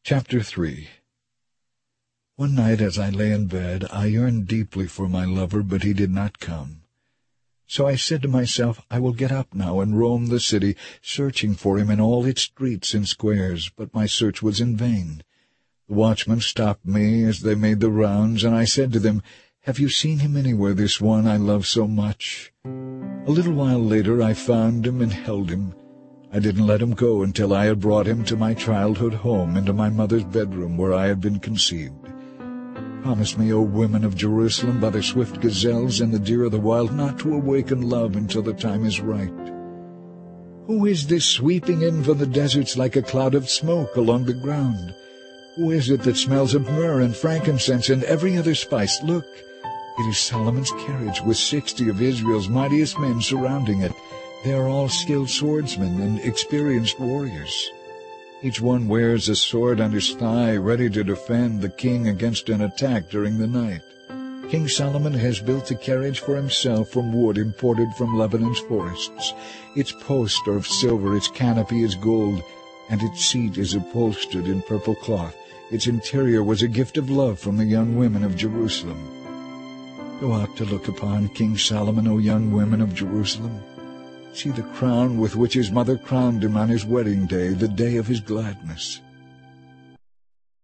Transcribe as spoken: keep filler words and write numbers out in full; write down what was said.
Chapter three. One night as I lay in bed, I yearned deeply for my lover, but he did not come. So I said to myself, I will get up now and roam the city, searching for him in all its streets and squares, but my search was in vain. The watchmen stopped me as they made the rounds, and I said to them, Have you seen him anywhere, this one I love so much? A little while later I found him and held him. I didn't let him go until I had brought him to my childhood home, into my mother's bedroom where I had been conceived. Promise me, O women of Jerusalem, by the swift gazelles and the deer of the wild, not to awaken love until the time is right. Who is this sweeping in from the deserts like a cloud of smoke along the ground? Who is it that smells of myrrh and frankincense and every other spice? Look, it is Solomon's carriage with sixty of Israel's mightiest men surrounding it. They are all skilled swordsmen and experienced warriors. Each one wears a sword on his thigh, ready to defend the king against an attack during the night. King Solomon has built a carriage for himself from wood imported from Lebanon's forests. Its posts are of silver, its canopy is gold, and its seat is upholstered in purple cloth. Its interior was a gift of love from the young women of Jerusalem. Go out to look upon King Solomon, O young women of Jerusalem. See the crown with which his mother crowned him on his wedding day, the day of his gladness.